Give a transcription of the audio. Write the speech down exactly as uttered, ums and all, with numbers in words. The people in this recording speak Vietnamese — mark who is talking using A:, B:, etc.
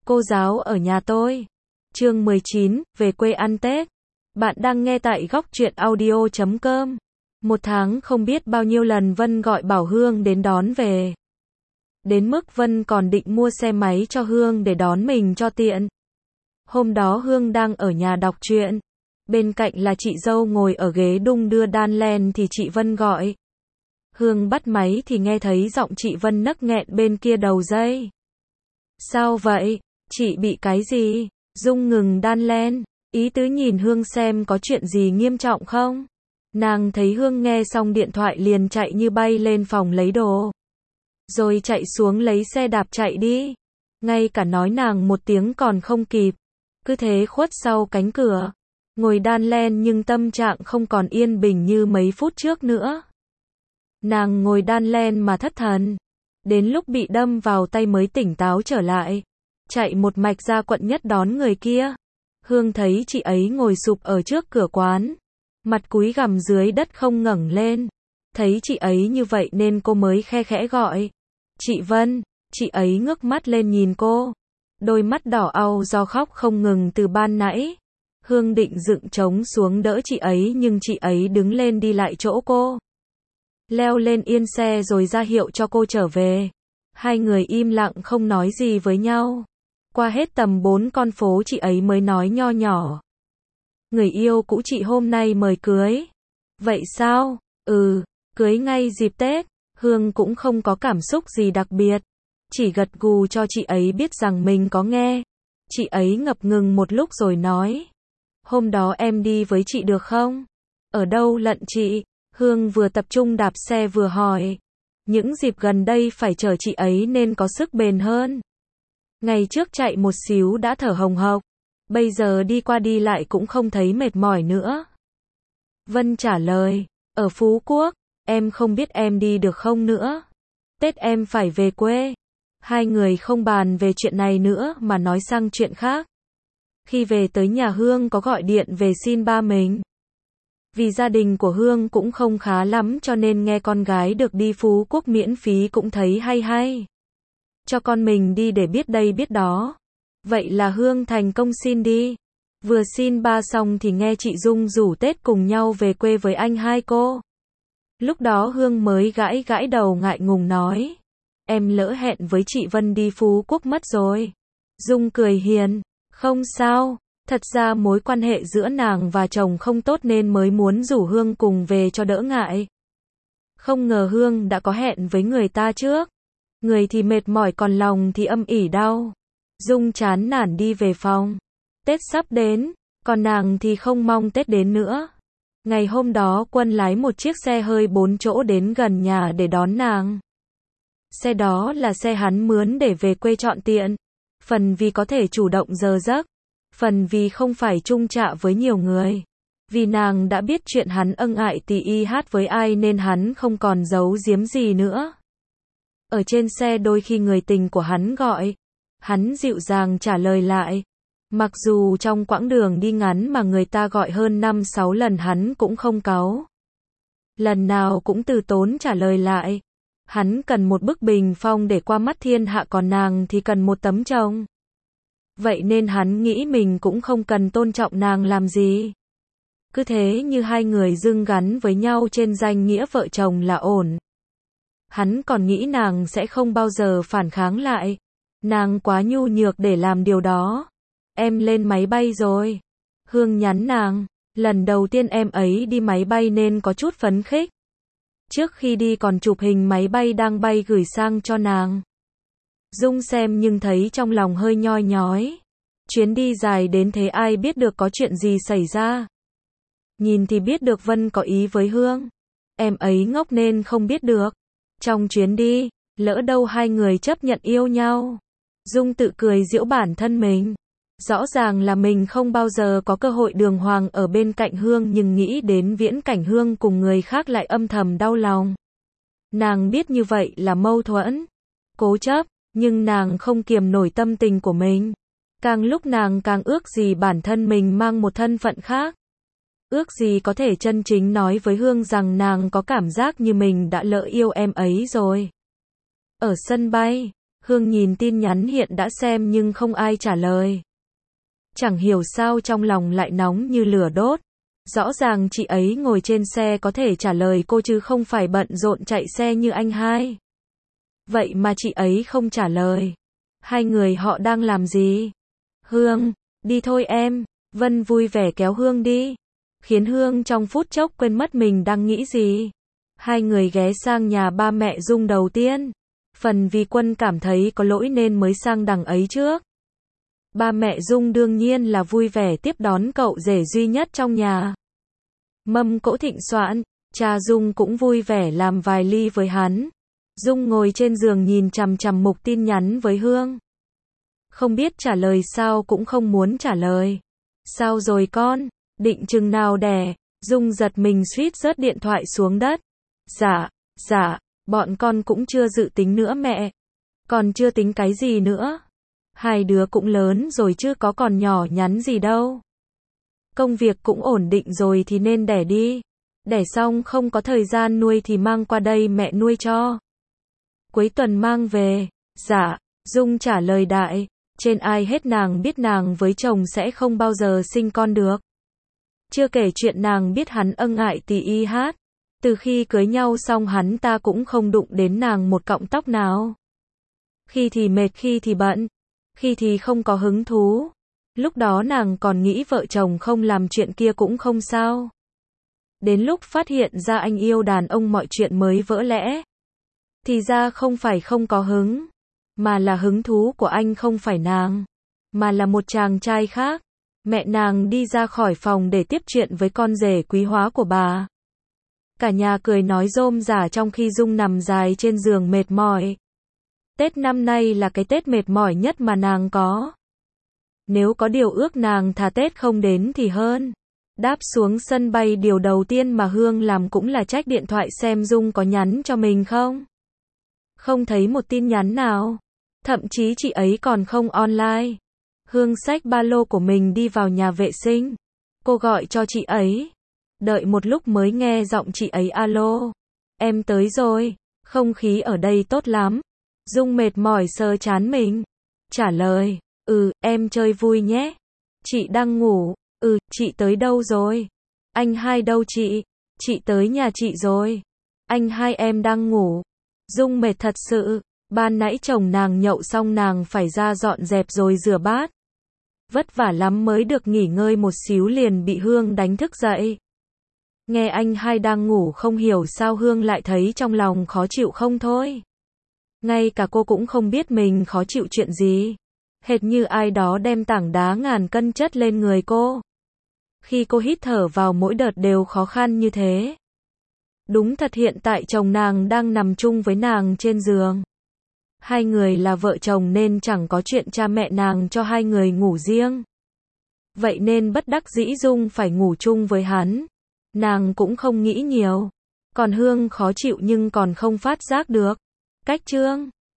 A: cô giáo ở nhà tôi. Chương mười chín, về quê ăn Tết. Bạn đang nghe tại góc truyện audio chấm com. Một tháng không biết bao nhiêu lần Vân gọi bảo Hương đến đón về. Đến mức Vân còn định mua xe máy cho Hương để đón mình cho tiện. Hôm đó Hương đang ở nhà đọc truyện. Bên cạnh là chị dâu ngồi ở ghế đung đưa đan len thì chị Vân gọi. Hương bắt máy thì nghe thấy giọng chị Vân nấc nghẹn bên kia đầu dây. Sao vậy? Chị bị cái gì? Dung ngừng đan len, ý tứ nhìn Hương xem có chuyện gì nghiêm trọng không. Nàng thấy Hương nghe xong điện thoại liền chạy như bay lên phòng lấy đồ. Rồi chạy xuống lấy xe đạp chạy đi. Ngay cả nói nàng một tiếng còn không kịp. Cứ thế khuất sau cánh cửa. Ngồi đan len nhưng tâm trạng không còn yên bình như mấy phút trước nữa. Nàng ngồi đan len mà thất thần. Đến lúc bị đâm vào tay mới tỉnh táo trở lại. Chạy một mạch ra quận nhất đón người kia. Hương thấy chị ấy ngồi sụp ở trước cửa quán. Mặt cúi gằm dưới đất không ngẩng lên. Thấy chị ấy như vậy nên cô mới khe khẽ gọi. Chị Vân, chị ấy ngước mắt lên nhìn cô. Đôi mắt đỏ au do khóc không ngừng từ ban nãy. Hương định dựng trống xuống đỡ chị ấy nhưng chị ấy đứng lên đi lại chỗ cô. Leo lên yên xe rồi ra hiệu cho cô trở về. Hai người im lặng không nói gì với nhau. Qua hết tầm bốn con phố chị ấy mới nói nho nhỏ. Người yêu cũ chị hôm nay mời cưới. Vậy sao? Ừ, cưới ngay dịp Tết. Hương cũng không có cảm xúc gì đặc biệt. Chỉ gật gù cho chị ấy biết rằng mình có nghe. Chị ấy ngập ngừng một lúc rồi nói. Hôm đó em đi với chị được không? Ở đâu lận chị? Hương vừa tập trung đạp xe vừa hỏi. Những dịp gần đây phải chở chị ấy nên có sức bền hơn. Ngày trước chạy một xíu đã thở hồng hộc. Bây giờ đi qua đi lại cũng không thấy mệt mỏi nữa. Vân trả lời. Ở Phú Quốc, em không biết em đi được không nữa. Tết em phải về quê. Hai người không bàn về chuyện này nữa mà nói sang chuyện khác. Khi về tới nhà Hương có gọi điện về xin ba mình. Vì gia đình của Hương cũng không khá lắm cho nên nghe con gái được đi Phú Quốc miễn phí cũng thấy hay hay. Cho con mình đi để biết đây biết đó. Vậy là Hương thành công xin đi. Vừa xin ba xong thì nghe chị Dung rủ Tết cùng nhau về quê với anh hai cô. Lúc đó Hương mới gãi gãi đầu ngại ngùng nói. Em lỡ hẹn với chị Vân đi Phú Quốc mất rồi. Dung cười hiền. Không sao. Thật ra mối quan hệ giữa nàng và chồng không tốt nên mới muốn rủ Hương cùng về cho đỡ ngại. Không ngờ Hương đã có hẹn với người ta trước. Người thì mệt mỏi còn lòng thì âm ỉ đau. Dung chán nản đi về phòng. Tết sắp đến, còn nàng thì không mong Tết đến nữa. Ngày hôm đó Quân lái một chiếc xe hơi bốn chỗ đến gần nhà để đón nàng. Xe đó là xe hắn mướn để về quê trọn tiện. Phần vì có thể chủ động giờ giấc. Phần vì không phải chung trạ với nhiều người. Vì nàng đã biết chuyện hắn ân ái tỉ y hát với ai nên hắn không còn giấu giếm gì nữa. Ở trên xe đôi khi người tình của hắn gọi. Hắn dịu dàng trả lời lại. Mặc dù trong quãng đường đi ngắn mà người ta gọi hơn năm sáu lần hắn cũng không cáu. Lần nào cũng từ tốn trả lời lại. Hắn cần một bức bình phong để qua mắt thiên hạ còn nàng thì cần một tấm chồng. Vậy nên hắn nghĩ mình cũng không cần tôn trọng nàng làm gì. Cứ thế như hai người dưng gắn với nhau trên danh nghĩa vợ chồng là ổn. Hắn còn nghĩ nàng sẽ không bao giờ phản kháng lại. Nàng quá nhu nhược để làm điều đó. Em lên máy bay rồi. Hương nhắn nàng. Lần đầu tiên em ấy đi máy bay nên có chút phấn khích. Trước khi đi còn chụp hình máy bay đang bay gửi sang cho nàng. Dung xem nhưng thấy trong lòng hơi nhoi nhói. Chuyến đi dài đến thế ai biết được có chuyện gì xảy ra. Nhìn thì biết được Vân có ý với Hương. Em ấy ngốc nên không biết được. Trong chuyến đi, lỡ đâu hai người chấp nhận yêu nhau. Dung tự cười giễu bản thân mình. Rõ ràng là mình không bao giờ có cơ hội đường hoàng ở bên cạnh Hương nhưng nghĩ đến viễn cảnh Hương cùng người khác lại âm thầm đau lòng. Nàng biết như vậy là mâu thuẫn. Cố chấp. Nhưng nàng không kiềm nổi tâm tình của mình. Càng lúc nàng càng ước gì bản thân mình mang một thân phận khác. Ước gì có thể chân chính nói với Hương rằng nàng có cảm giác như mình đã lỡ yêu em ấy rồi. Ở sân bay, Hương nhìn tin nhắn hiện đã xem nhưng không ai trả lời. Chẳng hiểu sao trong lòng lại nóng như lửa đốt. Rõ ràng chị ấy ngồi trên xe có thể trả lời cô chứ không phải bận rộn chạy xe như anh hai. Vậy mà chị ấy không trả lời. Hai người họ đang làm gì? Hương, đi thôi em. Vân vui vẻ kéo Hương đi. Khiến Hương trong phút chốc quên mất mình đang nghĩ gì. Hai người ghé sang nhà ba mẹ Dung đầu tiên. Phần vì Quân cảm thấy có lỗi nên mới sang đằng ấy trước. Ba mẹ Dung đương nhiên là vui vẻ tiếp đón cậu rể duy nhất trong nhà. Mâm cỗ thịnh soạn, cha Dung cũng vui vẻ làm vài ly với hắn. Dung ngồi trên giường nhìn chằm chằm mục tin nhắn với Hương. Không biết trả lời sao cũng không muốn trả lời. Sao rồi con? Định chừng nào đẻ? Dung giật mình suýt rớt điện thoại xuống đất. Dạ, dạ, bọn con cũng chưa dự tính nữa mẹ. Còn chưa tính cái gì nữa? Hai đứa cũng lớn rồi chứ có còn nhỏ nhắn gì đâu. Công việc cũng ổn định rồi thì nên đẻ đi. Đẻ xong không có thời gian nuôi thì mang qua đây mẹ nuôi cho. Cuối tuần mang về. Dạ, Dung trả lời đại. Trên ai hết nàng biết nàng với chồng sẽ không bao giờ sinh con được. Chưa kể chuyện nàng biết hắn ân ngại tỳ y hát. Từ khi cưới nhau xong hắn ta cũng không đụng đến nàng một cọng tóc nào. Khi thì mệt khi thì bận. Khi thì không có hứng thú. Lúc đó nàng còn nghĩ vợ chồng không làm chuyện kia cũng không sao. Đến lúc phát hiện ra anh yêu đàn ông mọi chuyện mới vỡ lẽ. Thì ra không phải không có hứng. Mà là hứng thú của anh không phải nàng. Mà là một chàng trai khác. Mẹ nàng đi ra khỏi phòng để tiếp chuyện với con rể quý hóa của bà. Cả nhà cười nói rôm rả trong khi Dung nằm dài trên giường mệt mỏi. Tết năm nay là cái Tết mệt mỏi nhất mà nàng có. Nếu có điều ước nàng thà Tết không đến thì hơn. Đáp xuống sân bay điều đầu tiên mà Hương làm cũng là check điện thoại xem Dung có nhắn cho mình không. Không thấy một tin nhắn nào. Thậm chí chị ấy còn không online. Hương xách ba lô của mình đi vào nhà vệ sinh. Cô gọi cho chị ấy. Đợi một lúc mới nghe giọng chị ấy alo. Em tới rồi. Không khí ở đây tốt lắm. Dung mệt mỏi sờ chán mình. Trả lời. Ừ, em chơi vui nhé. Chị đang ngủ. Ừ, chị tới đâu rồi? Anh hai đâu chị? Chị tới nhà chị rồi. Anh hai em đang ngủ. Dung mệt thật sự. Ban nãy chồng nàng nhậu xong nàng phải ra dọn dẹp rồi rửa bát. Vất vả lắm mới được nghỉ ngơi một xíu liền bị Hương đánh thức dậy. Nghe anh hai đang ngủ không hiểu sao Hương lại thấy trong lòng khó chịu không thôi. Ngay cả cô cũng không biết mình khó chịu chuyện gì. Hệt như ai đó đem tảng đá ngàn cân chất lên người cô. Khi cô hít thở vào mỗi đợt đều khó khăn như thế. Đúng thật hiện tại chồng nàng đang nằm chung với nàng trên giường. Hai người là vợ chồng nên chẳng có chuyện cha mẹ nàng cho hai người ngủ riêng. Vậy nên bất đắc dĩ Dung phải ngủ chung với hắn. Nàng cũng không nghĩ nhiều. Còn Hương khó chịu nhưng còn không phát giác được. Cách chương